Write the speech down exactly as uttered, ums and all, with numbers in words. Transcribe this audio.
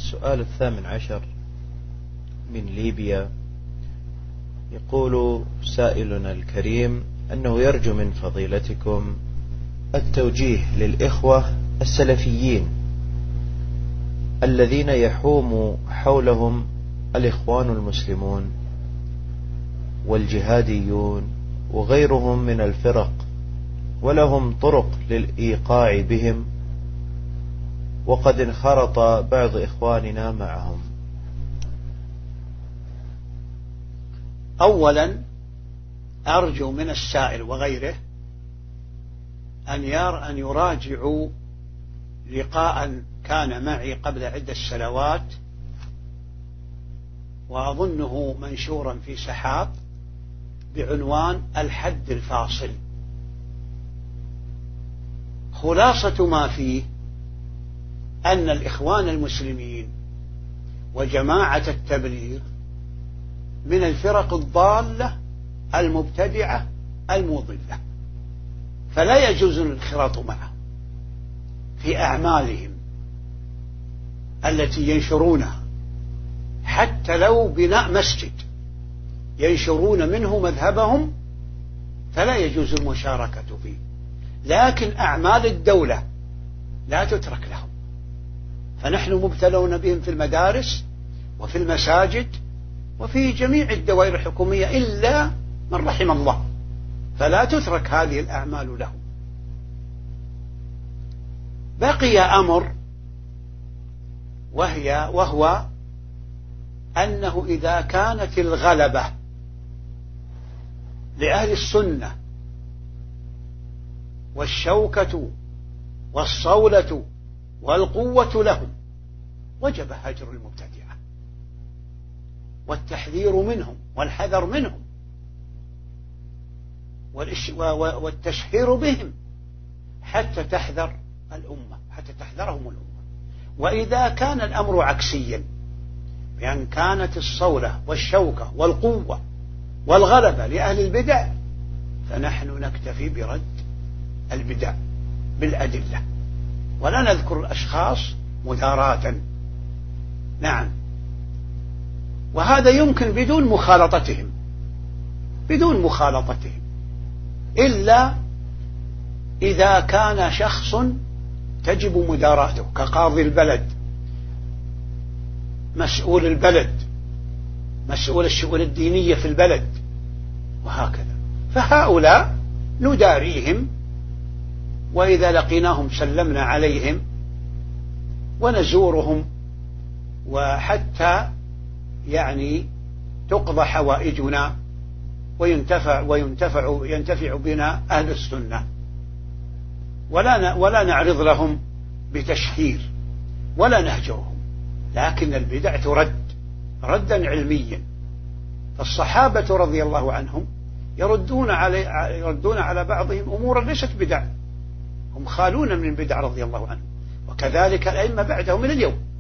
السؤال الثامن عشر من ليبيا. يقول سائلنا الكريم أنه يرجو من فضيلتكم التوجيه للإخوة السلفيين الذين يحوم حولهم الإخوان المسلمون والجهاديون وغيرهم من الفرق، ولهم طرق للإيقاع بهم، وقد انخرط بعض إخواننا معهم. أولا أرجو من السائل وغيره أن ير أن يراجعوا لقاء كان معي قبل عدة سنوات، وأظنه منشورا في سحاب بعنوان الحد الفاصل. خلاصة ما فيه أن الإخوان المسلمين وجماعة التبليغ من الفرق الضالة المبتدعة المضلة، فلا يجوز الانخراط معهم في أعمالهم التي ينشرونها، حتى لو بناء مسجد ينشرون منه مذهبهم فلا يجوز المشاركة فيه، لكن أعمال الدولة لا تترك لهم، فنحن مبتلون بهم في المدارس وفي المساجد وفي جميع الدوائر الحكومية إلا من رحم الله، فلا تترك هذه الأعمال لهم. بقي أمر وهي وهو أنه إذا كانت الغلبة لأهل السنة والشوكة والصولة والقوة لهم وجب هجر المبتدعة والتحذير منهم والحذر منهم والتشهير بهم حتى تحذر الأمة حتى تحذرهم الأمة. وإذا كان الأمر عكسيا، بأن كانت الصولة والشوكة والقوة والغلبة لأهل البدع، فنحن نكتفي برد البدع بالأدلة ولا نذكر الأشخاص مداراة. نعم، وهذا يمكن بدون مخالطتهم بدون مخالطتهم إلا إذا كان شخص تجب مداراته كقاضي البلد، مسؤول البلد، مسؤول الشؤون الدينية في البلد، وهكذا. فهؤلاء نداريهم، وإذا لقيناهم سلمنا عليهم ونزورهم، وحتى يعني تقضى حوائجنا وينتفع وينتفع ينتفع بنا أهل السنة، ولا ولا نعرض لهم بتشهير ولا نهجرهم، لكن البدع ترد ردا علميا. فالصحابة رضي الله عنهم يردون على يردون على بعضهم أمورا ليست بدع، هم خالون من بدع رضي الله عنهم، وكذلك الأئمة بعدهم من اليوم.